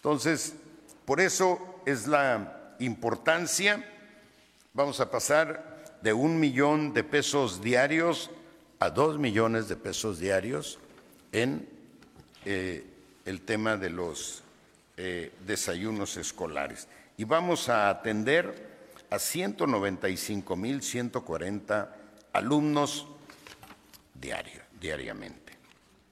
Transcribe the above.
Entonces, por eso es la importancia. Vamos a pasar de 1 millón de pesos diarios a 2 millones de pesos diarios en el tema de los desayunos escolares. Y vamos a atender a 195,140 alumnos diariamente.